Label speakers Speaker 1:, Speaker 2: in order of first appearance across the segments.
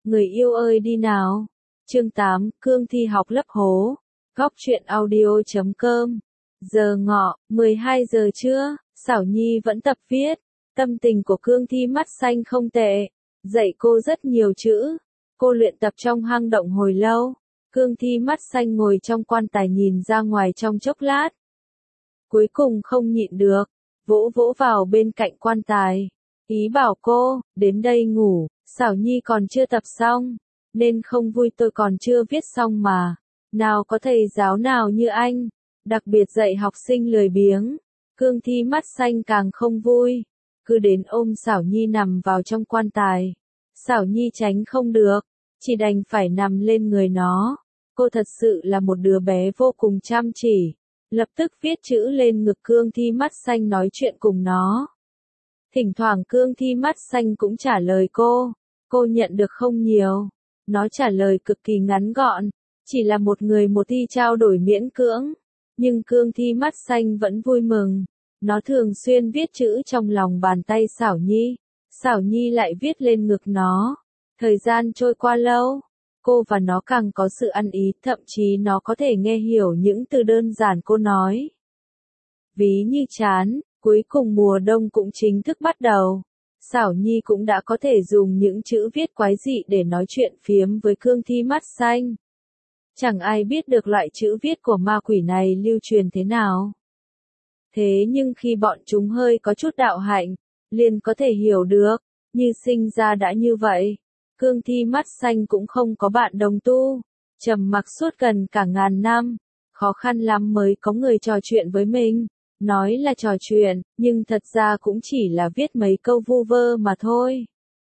Speaker 1: Người yêu ơi đi nào. Chương 8, Cương Thi học lấp hố. Góc truyện audio.com. Giờ ngọ, 12 giờ trưa, Xảo Nhi vẫn tập viết. Tâm tình của Cương Thi mắt xanh không tệ. Dạy cô rất nhiều chữ. Cô luyện tập trong hang động hồi lâu. Cương Thi mắt xanh ngồi trong quan tài nhìn ra ngoài trong chốc lát. Cuối cùng không nhịn được, vỗ vỗ vào bên cạnh quan tài. Ý bảo cô, đến đây ngủ, Xảo Nhi còn chưa tập xong, nên không vui tôi còn chưa viết xong mà. Nào có thầy giáo nào như anh, đặc biệt dạy học sinh lười biếng. Cương Thi mắt xanh càng không vui, cứ đến ôm Xảo Nhi nằm vào trong quan tài. Xảo Nhi tránh không được, chỉ đành phải nằm lên người nó. Cô thật sự là một đứa bé vô cùng chăm chỉ, lập tức viết chữ lên ngực Cương Thi mắt xanh nói chuyện cùng nó. Thỉnh thoảng Cương Thi mắt xanh cũng trả lời cô nhận được không nhiều. Nó trả lời cực kỳ ngắn gọn, chỉ là một người một thi trao đổi miễn cưỡng. Nhưng Cương Thi mắt xanh vẫn vui mừng. Nó thường xuyên viết chữ trong lòng bàn tay Xảo Nhi lại viết lên ngực nó. Thời gian trôi qua lâu, cô và nó càng có sự ăn ý, thậm chí nó có thể nghe hiểu những từ đơn giản cô nói. Ví như chán, cuối cùng mùa đông cũng chính thức bắt đầu. Xảo Nhi cũng đã có thể dùng những chữ viết quái dị để nói chuyện phiếm với Cương Thi mắt xanh. Chẳng ai biết được loại chữ viết của ma quỷ này lưu truyền thế nào. Thế nhưng khi bọn chúng hơi có chút đạo hạnh, liền có thể hiểu được, như sinh ra đã như vậy. Cương Thi mắt xanh cũng không có bạn đồng tu, trầm mặc suốt gần cả ngàn năm, khó khăn lắm mới có người trò chuyện với mình. Nói là trò chuyện, nhưng thật ra cũng chỉ là viết mấy câu vu vơ mà thôi.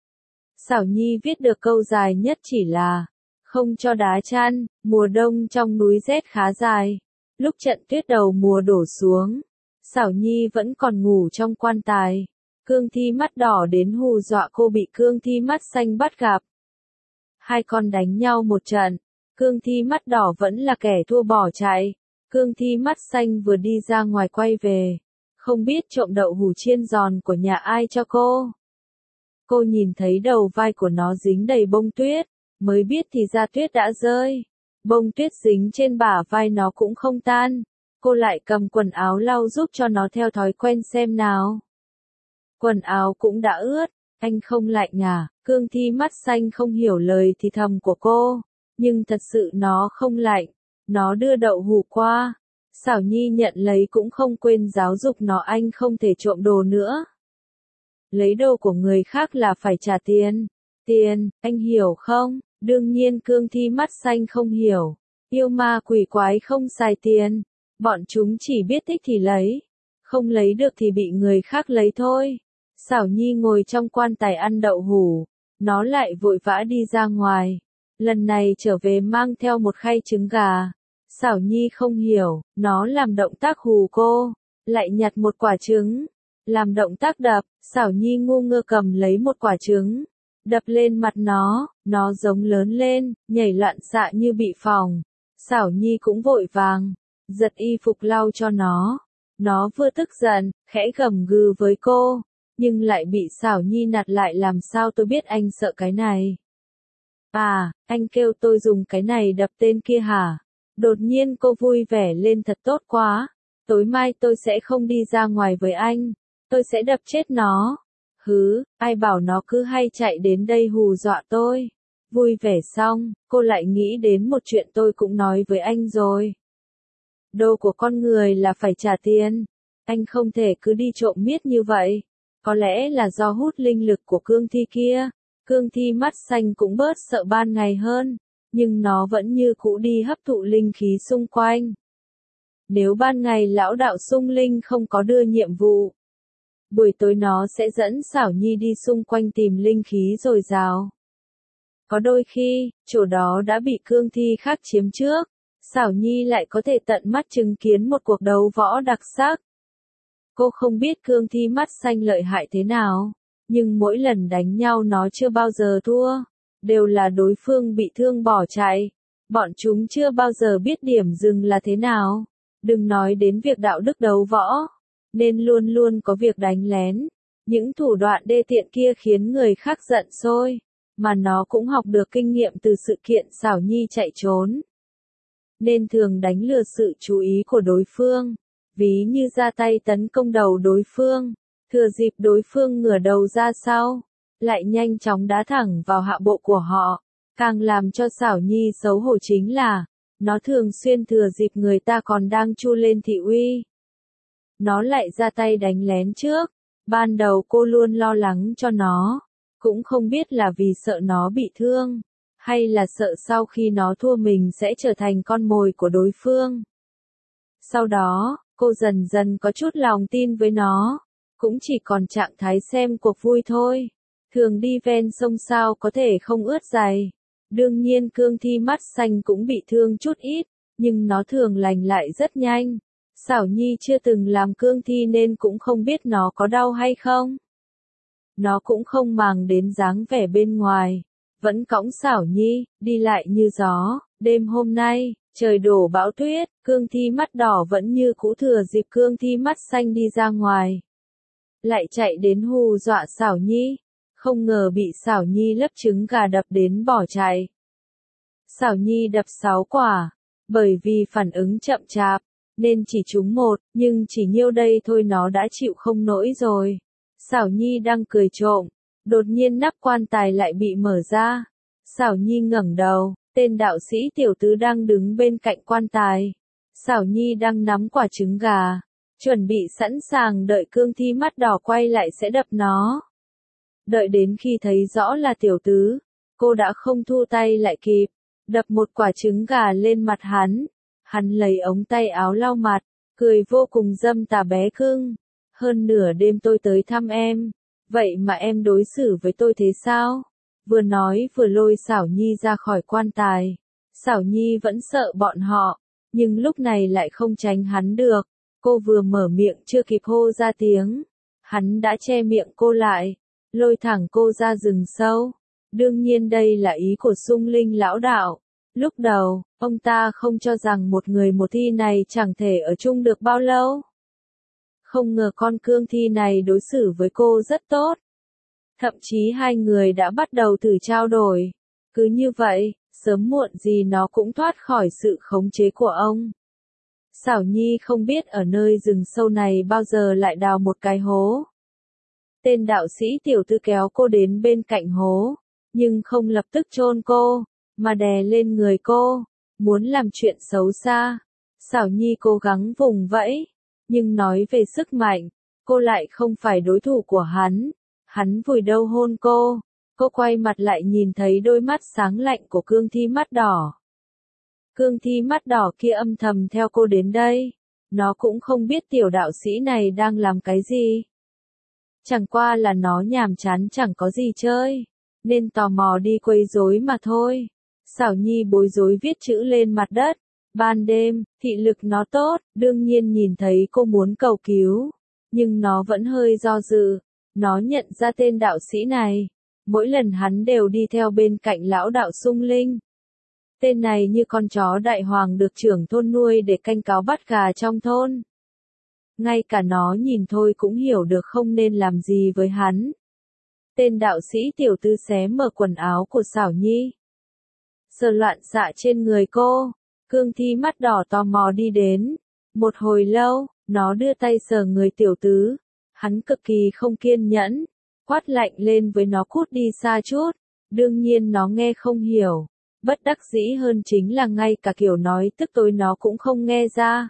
Speaker 1: Xảo Nhi viết được câu dài nhất chỉ là không cho đá chăn. Mùa đông trong núi rét khá dài. Lúc trận tuyết đầu mùa đổ xuống, Xảo Nhi vẫn còn ngủ trong quan tài. Cương Thi mắt đỏ đến hù dọa cô bị Cương Thi mắt xanh bắt gặp. Hai con đánh nhau một trận, Cương Thi mắt đỏ vẫn là kẻ thua bỏ chạy. Cương Thi mắt xanh vừa đi ra ngoài quay về, không biết trộm đậu hũ chiên giòn của nhà ai cho cô. Cô nhìn thấy đầu vai của nó dính đầy bông tuyết, mới biết thì ra tuyết đã rơi. Bông tuyết dính trên bả vai nó cũng không tan. Cô lại cầm quần áo lau giúp cho nó theo thói quen xem nào. Quần áo cũng đã ướt, anh không lạnh à? Cương Thi mắt xanh không hiểu lời thì thầm của cô, nhưng thật sự nó không lạnh. Nó đưa đậu hũ qua. Xảo Nhi nhận lấy cũng không quên giáo dục nó anh không thể trộm đồ nữa. Lấy đồ của người khác là phải trả tiền. Tiền, anh hiểu không? Đương nhiên Cương Thi mắt xanh không hiểu. Yêu ma quỷ quái không xài tiền. Bọn chúng chỉ biết thích thì lấy. Không lấy được thì bị người khác lấy thôi. Xảo Nhi ngồi trong quan tài ăn đậu hũ. Nó lại vội vã đi ra ngoài. Lần này trở về mang theo một khay trứng gà. Xảo Nhi không hiểu, nó làm động tác hù cô, lại nhặt một quả trứng, làm động tác đập. Xảo Nhi ngu ngơ cầm lấy một quả trứng, đập lên mặt nó giống lớn lên, nhảy loạn xạ như bị phỏng. Xảo Nhi cũng vội vàng, giật y phục lau cho nó vừa tức giận, khẽ gầm gừ với cô, nhưng lại bị Xảo Nhi nạt lại làm sao tôi biết anh sợ cái này. À, anh kêu tôi dùng cái này đập tên kia hả? Đột nhiên cô vui vẻ lên thật tốt quá. Tối mai tôi sẽ không đi ra ngoài với anh. Tôi sẽ đập chết nó. Hứ, ai bảo nó cứ hay chạy đến đây hù dọa tôi. Vui vẻ xong, cô lại nghĩ đến một chuyện tôi cũng nói với anh rồi. Đồ của con người là phải trả tiền. Anh không thể cứ đi trộm miết như vậy. Có lẽ là do hút linh lực của Cương Thi kia. Cương Thi mắt xanh cũng bớt sợ ban ngày hơn. Nhưng nó vẫn như cũ đi hấp thụ linh khí xung quanh. Nếu ban ngày lão đạo xung linh không có đưa nhiệm vụ, buổi tối nó sẽ dẫn Xảo Nhi đi xung quanh tìm linh khí dồi dào. Có đôi khi, chỗ đó đã bị Cương Thi khác chiếm trước, Xảo Nhi lại có thể tận mắt chứng kiến một cuộc đấu võ đặc sắc. Cô không biết Cương Thi mắt xanh lợi hại thế nào, nhưng mỗi lần đánh nhau nó chưa bao giờ thua. Đều là đối phương bị thương bỏ chạy. Bọn chúng chưa bao giờ biết điểm dừng là thế nào. Đừng nói đến việc đạo đức đấu võ. Nên luôn luôn có việc đánh lén. Những thủ đoạn đê tiện kia khiến người khác giận sôi. mà nó cũng học được kinh nghiệm từ sự kiện xảo nhi chạy trốn. Nên thường đánh lừa sự chú ý của đối phương, ví như ra tay tấn công đầu đối phương, thừa dịp đối phương ngửa đầu ra sau, lại nhanh chóng đá thẳng vào hạ bộ của họ. Càng làm cho xảo nhi xấu hổ chính là, nó thường xuyên thừa dịp người ta còn đang chu lên thị uy. Nó lại ra tay đánh lén trước. Ban đầu cô luôn lo lắng cho nó, cũng không biết là vì sợ nó bị thương, hay là sợ sau khi nó thua mình sẽ trở thành con mồi của đối phương. Sau đó, cô dần dần có chút lòng tin với nó, cũng chỉ còn trạng thái xem cuộc vui thôi. Thường đi ven sông sao có thể không ướt giày. Đương nhiên cương thi mắt xanh cũng bị thương chút ít, nhưng nó thường lành lại rất nhanh. Xảo nhi chưa từng làm cương thi nên cũng không biết nó có đau hay không. Nó cũng không màng đến dáng vẻ bên ngoài, vẫn cõng xảo nhi, đi lại như gió. Đêm hôm nay, trời đổ bão tuyết, cương thi mắt đỏ vẫn như cũ thừa dịp cương thi mắt xanh đi ra ngoài. Lại chạy đến hù dọa xảo nhi, không ngờ bị xảo nhi lấp trứng gà đập đến bỏ chạy. Xảo nhi đập 6 quả, bởi vì phản ứng chậm chạp, nên chỉ trúng 1, nhưng chỉ nhiêu đây thôi nó đã chịu không nổi rồi. Xảo nhi đang cười trộm, đột nhiên nắp quan tài lại bị mở ra. Xảo nhi ngẩng đầu, tên đạo sĩ tiểu tứ đang đứng bên cạnh quan tài. Xảo nhi đang nắm quả trứng gà, chuẩn bị sẵn sàng đợi cương thi mắt đỏ quay lại sẽ đập nó. Đợi đến khi thấy rõ là tiểu tứ, cô đã không thu tay lại kịp, đập một quả trứng gà lên mặt hắn. Hắn lấy ống tay áo lau mặt, cười vô cùng dâm tà bé cưng. Hơn nửa đêm tôi tới thăm em, vậy mà em đối xử với tôi thế sao? Vừa nói vừa lôi xảo nhi ra khỏi quan tài. Xảo nhi vẫn sợ bọn họ, nhưng lúc này lại không tránh hắn được. Cô vừa mở miệng chưa kịp hô ra tiếng, hắn đã che miệng cô lại, lôi thẳng cô ra rừng sâu. Đương nhiên đây là ý của Sung Linh lão đạo. Lúc đầu, ông ta không cho rằng một người một thi này chẳng thể ở chung được bao lâu. Không ngờ con cương thi này đối xử với cô rất tốt. Thậm chí hai người đã bắt đầu thử trao đổi. Cứ như vậy, sớm muộn gì nó cũng thoát khỏi sự khống chế của ông. Xảo nhi không biết ở nơi rừng sâu này bao giờ lại đào một cái hố. Tên đạo sĩ tiểu tư kéo cô đến bên cạnh hố, nhưng không lập tức chôn cô, mà đè lên người cô, muốn làm chuyện xấu xa. Xảo nhi cố gắng vùng vẫy, nhưng nói về sức mạnh, cô lại không phải đối thủ của hắn. Hắn vùi đầu hôn cô quay mặt lại nhìn thấy đôi mắt sáng lạnh của cương thi mắt đỏ. Cương thi mắt đỏ kia âm thầm theo cô đến đây, nó cũng không biết tiểu đạo sĩ này đang làm cái gì. Chẳng qua là nó nhàm chán chẳng có gì chơi, nên tò mò đi quấy rối mà thôi. Xảo nhi bối rối viết chữ lên mặt đất. Ban đêm, thị lực nó tốt, đương nhiên nhìn thấy cô muốn cầu cứu, nhưng nó vẫn hơi do dự. Nó nhận ra tên đạo sĩ này, mỗi lần hắn đều đi theo bên cạnh lão đạo Sung Linh. Tên này như con chó đại hoàng được trưởng thôn nuôi để canh cáo bắt gà trong thôn. Ngay cả nó nhìn thôi cũng hiểu được không nên làm gì với hắn. Tên đạo sĩ tiểu tư xé mở quần áo của xảo nhi, sờ loạn xạ trên người cô. Cương thi mắt đỏ tò mò đi đến. Một hồi lâu, nó đưa tay sờ người tiểu tứ. Hắn cực kỳ không kiên nhẫn, quát lạnh lên với nó cút đi xa chút. Đương nhiên nó nghe không hiểu. Bất đắc dĩ hơn chính là ngay cả kiểu nói tức tối nó cũng không nghe ra.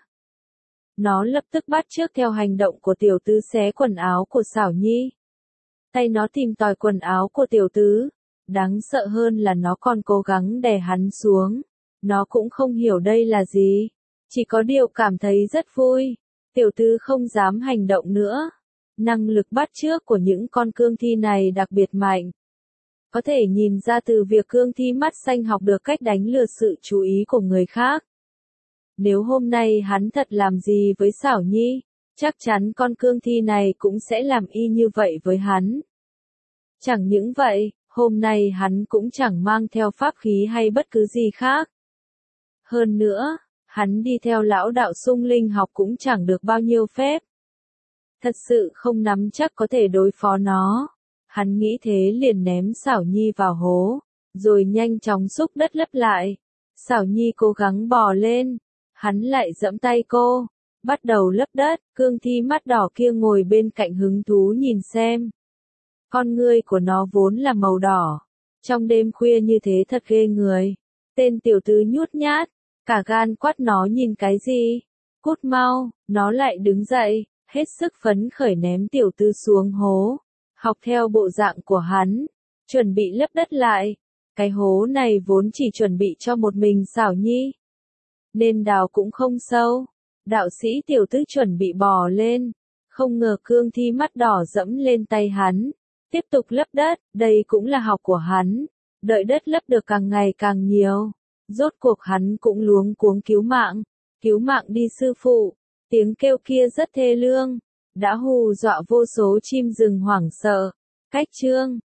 Speaker 1: Nó lập tức bắt chước theo hành động của tiểu tứ xé quần áo của xảo nhi. Tay nó tìm tòi quần áo của tiểu tứ. Đáng sợ hơn là nó còn cố gắng đè hắn xuống. Nó cũng không hiểu đây là gì, chỉ có điều cảm thấy rất vui. Tiểu tứ không dám hành động nữa. Năng lực bắt chước của những con cương thi này đặc biệt mạnh. Có thể nhìn ra từ việc cương thi mắt xanh học được cách đánh lừa sự chú ý của người khác. Nếu hôm nay hắn thật làm gì với xảo nhi, chắc chắn con cương thi này cũng sẽ làm y như vậy với hắn. Chẳng những vậy, hôm nay hắn cũng chẳng mang theo pháp khí hay bất cứ gì khác. Hơn nữa, hắn đi theo lão đạo Sung Linh học cũng chẳng được bao nhiêu phép. Thật sự không nắm chắc có thể đối phó nó. Hắn nghĩ thế liền ném Xảo Nhi vào hố, rồi nhanh chóng xúc đất lấp lại. Xảo Nhi cố gắng bò lên, hắn lại giẫm tay cô, bắt đầu lấp đất. Cương thi mắt đỏ kia ngồi bên cạnh hứng thú nhìn xem. Con ngươi của nó vốn là màu đỏ, trong đêm khuya như thế thật ghê người. Tên tiểu tứ nhút nhát, cả gan quát nó nhìn cái gì? Cút mau, nó lại đứng dậy, hết sức phấn khởi ném tiểu tư xuống hố, học theo bộ dạng của hắn, chuẩn bị lấp đất lại. Cái hố này vốn chỉ chuẩn bị cho một mình Xảo Nhi, nên đào cũng không sâu. Đạo sĩ tiểu tứ chuẩn bị bò lên, không ngờ cương thi mắt đỏ dẫm lên tay hắn, tiếp tục lấp đất. Đây cũng là học của hắn, đợi đất lấp được càng ngày càng nhiều, rốt cuộc hắn cũng luống cuống cứu mạng đi sư phụ. Tiếng kêu kia rất thê lương, đã hù dọa vô số chim rừng hoảng sợ. Cách chương